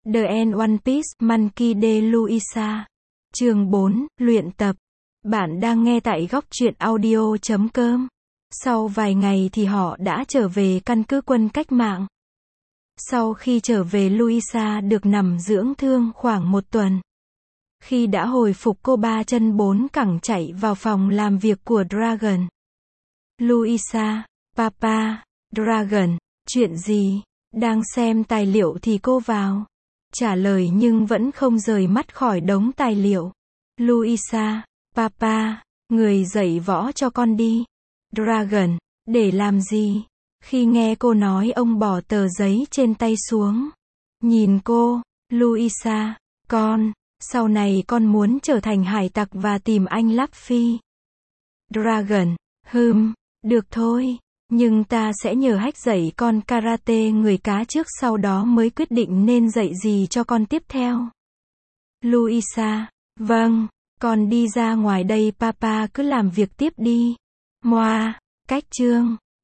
The End One Piece, Monkey D. Luisa. Chương 4, luyện tập. Bạn đang nghe tại góc truyện audio.com. Sau vài ngày thì họ đã trở về căn cứ quân cách mạng. Sau khi trở về, Luisa được nằm dưỡng thương khoảng 1 tuần. Khi đã hồi phục, cô 3 chân 4 cẳng chạy vào phòng làm việc của Dragon. Luisa, Papa, Dragon, chuyện gì? Đang xem tài liệu thì cô vào. Trả lời nhưng vẫn không rời mắt khỏi đống tài liệu. Luisa, Papa, người dạy võ cho con đi. Dragon, để làm gì? Khi nghe cô nói, ông bỏ tờ giấy trên tay xuống. Nhìn cô, Luisa, sau này con muốn trở thành hải tặc và tìm anh Luffy. Dragon, được thôi. Nhưng ta sẽ nhờ Hách dạy con karate người cá trước, sau đó mới quyết định nên dạy gì cho con tiếp theo. Luisa, vâng, con đi ra ngoài đây, Papa cứ làm việc tiếp đi. Cách chương